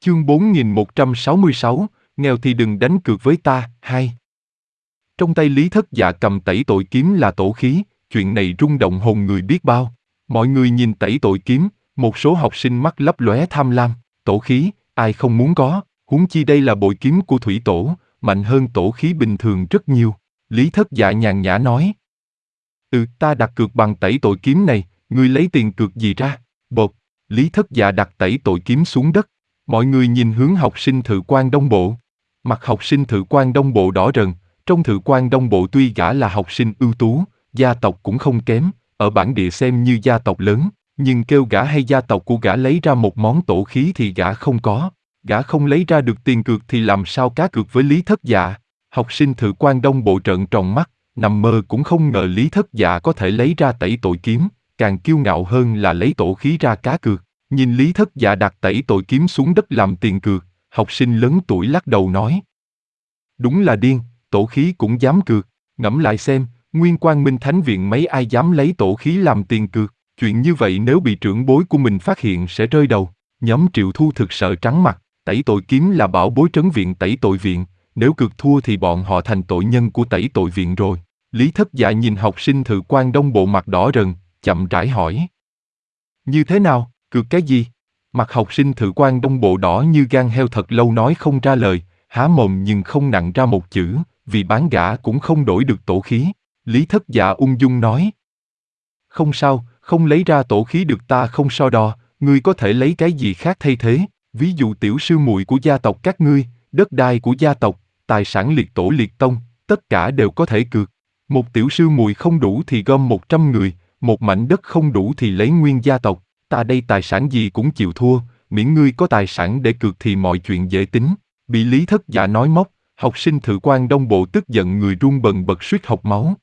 Chương 4166, nghèo thì đừng đánh cược với ta, 2. Trong tay Lý Thất Dạ cầm tẩy tội kiếm là tổ khí, chuyện này rung động hồn người biết bao. Mọi người nhìn tẩy tội kiếm, một số học sinh mắt lấp lóe tham lam, tổ khí, ai không muốn có, huống chi đây là bội kiếm của thủy tổ, mạnh hơn tổ khí bình thường rất nhiều. Lý Thất Dạ nhàn nhã nói. Ta đặt cược bằng tẩy tội kiếm này, ngươi lấy tiền cược gì ra? Bột, Lý Thất Dạ đặt tẩy tội kiếm xuống đất. Mọi người nhìn hướng học sinh Thự Quan Đông Bộ. Mặt học sinh Thự Quan Đông Bộ đỏ rần, trong Thự Quan Đông Bộ tuy gã là học sinh ưu tú, gia tộc cũng không kém, ở bản địa xem như gia tộc lớn, nhưng kêu gã hay gia tộc của gã lấy ra một món tổ khí thì gã không có. Gã không lấy ra được tiền cược thì làm sao cá cược với Lý Thất Dạ? Học sinh Thự Quan Đông Bộ trợn tròn mắt, nằm mơ cũng không ngờ Lý Thất Dạ có thể lấy ra tẩy tội kiếm, càng kiêu ngạo hơn là lấy tổ khí ra cá cược. Nhìn Lý Thất Dạ đặt tẩy tội kiếm xuống đất làm tiền cược, học sinh lớn tuổi lắc đầu nói. Đúng là điên, tổ khí cũng dám cược, ngẫm lại xem, Nguyên Quang Minh Thánh Viện mấy ai dám lấy tổ khí làm tiền cược, chuyện như vậy nếu bị trưởng bối của mình phát hiện sẽ rơi đầu. Nhóm Triệu Thu thực sợ trắng mặt, tẩy tội kiếm là bảo bối trấn viện tẩy tội viện, nếu cược thua thì bọn họ thành tội nhân của tẩy tội viện rồi. Lý Thất Dạ nhìn học sinh Thự Quan Đông Bộ mặt đỏ rần, chậm rãi hỏi. Như thế nào? Cược cái gì? Mặt học sinh Thự Quan Đông Bộ đỏ như gan heo thật lâu nói không ra lời, há mồm nhưng không nặn ra một chữ, vì bán gã cũng không đổi được tổ khí. Lý Thất Dạ ung dung nói. Không sao, không lấy ra tổ khí được ta không so đo, ngươi có thể lấy cái gì khác thay thế, ví dụ tiểu sư muội của gia tộc các ngươi, đất đai của gia tộc, tài sản liệt tổ liệt tông, tất cả đều có thể cược. Một tiểu sư muội không đủ thì gom 100 người, một mảnh đất không đủ thì lấy nguyên gia tộc. Ta đây tài sản gì cũng chịu thua, miễn ngươi có tài sản để cược thì mọi chuyện dễ tính. Bị Lý Thất Dạ nói móc, học sinh Thự Quan Đông Bộ tức giận người run bần bật suýt hộc máu.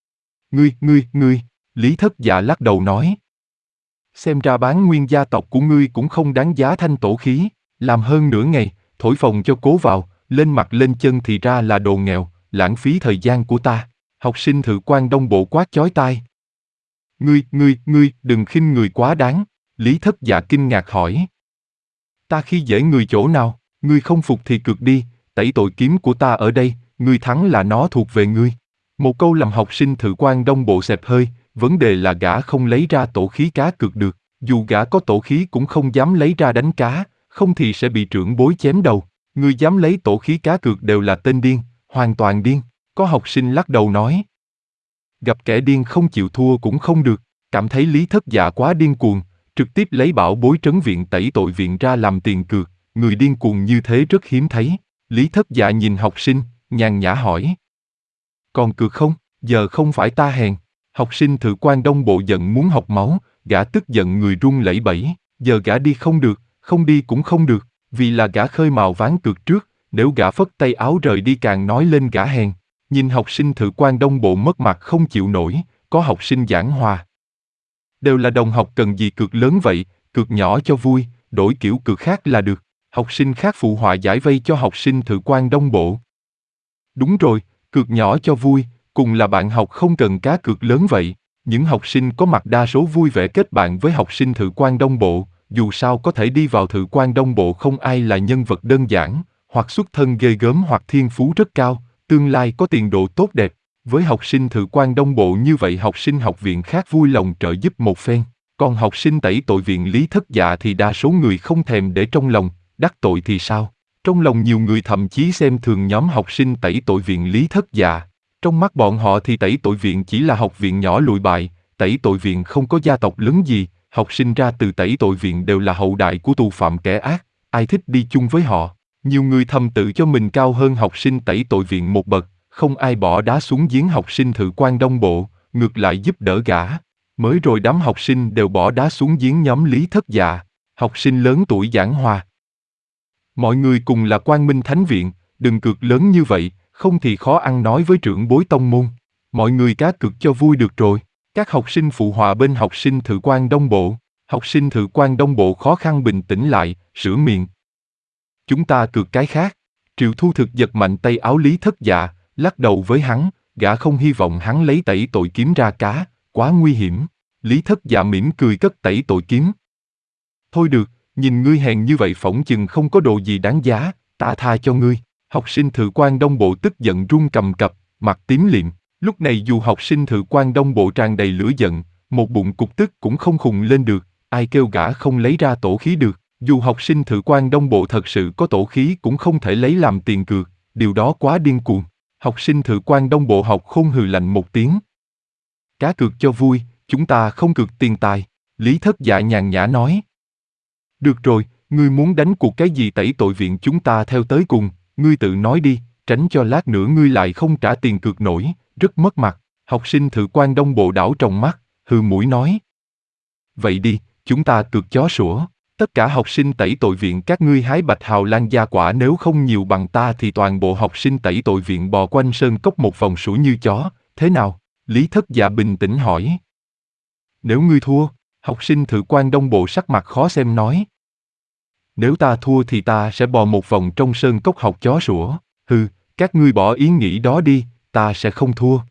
Ngươi, Lý Thất Dạ lắc đầu nói. Xem ra bán nguyên gia tộc của ngươi cũng không đáng giá thanh tổ khí, làm hơn nửa ngày, thổi phồng cho cố vào, lên mặt lên chân thì ra là đồ nghèo, lãng phí thời gian của ta. Học sinh Thự Quan Đông Bộ quát chói tai. Ngươi, đừng khinh người quá đáng. Lý Thất Dạ kinh ngạc hỏi. Ta khi dễ người chỗ nào, ngươi không phục thì cược đi, tẩy tội kiếm của ta ở đây, ngươi thắng là nó thuộc về ngươi. Một câu làm học sinh Thự Quan Đông Bộ xẹp hơi, vấn đề là gã không lấy ra tổ khí cá cược được, dù gã có tổ khí cũng không dám lấy ra đánh cá, không thì sẽ bị trưởng bối chém đầu. Ngươi dám lấy tổ khí cá cược đều là tên điên, hoàn toàn điên. Có học sinh lắc đầu nói. Gặp kẻ điên không chịu thua cũng không được, cảm thấy Lý Thất Dạ quá điên cuồng, trực tiếp lấy bảo bối trấn viện tẩy tội viện ra làm tiền cược, người điên cuồng như thế rất hiếm thấy. Lý Thất Dạ nhìn học sinh, nhàn nhã hỏi. Còn cược không? Giờ không phải ta hèn. Học sinh Thự Quan Đông Bộ giận muốn học máu, gã tức giận người run lẩy bẩy, giờ gã đi không được, không đi cũng không được, vì là gã khơi mào ván cược trước, nếu gã phất tay áo rời đi càng nói lên gã hèn. Nhìn học sinh Thự Quan Đông Bộ mất mặt không chịu nổi, có học sinh giảng hòa. Đều là đồng học cần gì cược lớn vậy, cược nhỏ cho vui, đổi kiểu cược khác là được. Học sinh khác phụ họa giải vây cho học sinh Thự Quan Đông Bộ. Đúng rồi, cược nhỏ cho vui, cùng là bạn học không cần cá cược lớn vậy. Những học sinh có mặt đa số vui vẻ kết bạn với học sinh Thự Quan Đông Bộ, dù sao có thể đi vào Thự Quan Đông Bộ không ai là nhân vật đơn giản, hoặc xuất thân ghê gớm hoặc thiên phú rất cao, tương lai có tiền đồ tốt đẹp. Với học sinh Thự Quan Đông Bộ như vậy học sinh học viện khác vui lòng trợ giúp một phen, còn học sinh tẩy tội viện Lý Thất Dạ thì đa số người không thèm để trong lòng, đắc tội thì sao? Trong lòng nhiều người thậm chí xem thường nhóm học sinh tẩy tội viện Lý Thất Dạ. Trong mắt bọn họ thì tẩy tội viện chỉ là học viện nhỏ lụi bại, tẩy tội viện không có gia tộc lớn gì, học sinh ra từ tẩy tội viện đều là hậu đại của tù phạm kẻ ác, ai thích đi chung với họ. Nhiều người thầm tự cho mình cao hơn học sinh tẩy tội viện một bậc, không ai bỏ đá xuống giếng học sinh Thự Quan Đông Bộ, ngược lại giúp đỡ gã. Mới rồi đám học sinh đều bỏ đá xuống giếng nhóm Lý Thất Dạ, học sinh lớn tuổi giảng hòa. Mọi người cùng là Quang Minh Thánh Viện, đừng cược lớn như vậy, không thì khó ăn nói với trưởng bối tông môn. Mọi người cá cược cho vui được rồi. Các học sinh phụ họa bên học sinh Thự Quan Đông Bộ. Học sinh Thự Quan Đông Bộ khó khăn bình tĩnh lại, sửa miệng. Chúng ta cược cái khác. Triệu Thu thực giật mạnh tay áo Lý Thất Dạ, lắc đầu với hắn, gã không hy vọng hắn lấy tẩy tội kiếm ra cá, quá nguy hiểm. Lý Thất Dạ mỉm cười cất tẩy tội kiếm. Thôi được, nhìn ngươi hèn như vậy phỏng chừng không có đồ gì đáng giá, ta tha cho ngươi. Học sinh Thự Quan Đông Bộ tức giận run cầm cập, mặt tím liệm. Lúc này dù học sinh Thự Quan Đông Bộ tràn đầy lửa giận, một bụng cục tức cũng không khùng lên được, ai kêu gã không lấy ra tổ khí được. Dù học sinh Thự Quan Đông Bộ thật sự có tổ khí cũng không thể lấy làm tiền cược, điều đó quá điên cuồng. Học sinh Thự Quan Đông Bộ học khôn hừ lạnh một tiếng. Cá cược cho vui, chúng ta không cược tiền tài, Lý Thất Dạ nhàn nhã nói. Được rồi, ngươi muốn đánh cuộc cái gì tẩy tội viện chúng ta theo tới cùng, ngươi tự nói đi, tránh cho lát nữa ngươi lại không trả tiền cược nổi, rất mất mặt. Học sinh Thự Quan Đông Bộ đảo trong mắt, hừ mũi nói. Vậy đi, chúng ta cược chó sủa. Tất cả học sinh tẩy tội viện các ngươi hái bạch hào lan gia quả nếu không nhiều bằng ta thì toàn bộ học sinh tẩy tội viện bò quanh sơn cốc một vòng sủa như chó, thế nào? Lý Thất Dạ bình tĩnh hỏi. Nếu ngươi thua, học sinh Thự Quan Đông Bộ sắc mặt khó xem nói. Nếu ta thua thì ta sẽ bò một vòng trong sơn cốc học chó sủa, hừ, các ngươi bỏ ý nghĩ đó đi, ta sẽ không thua.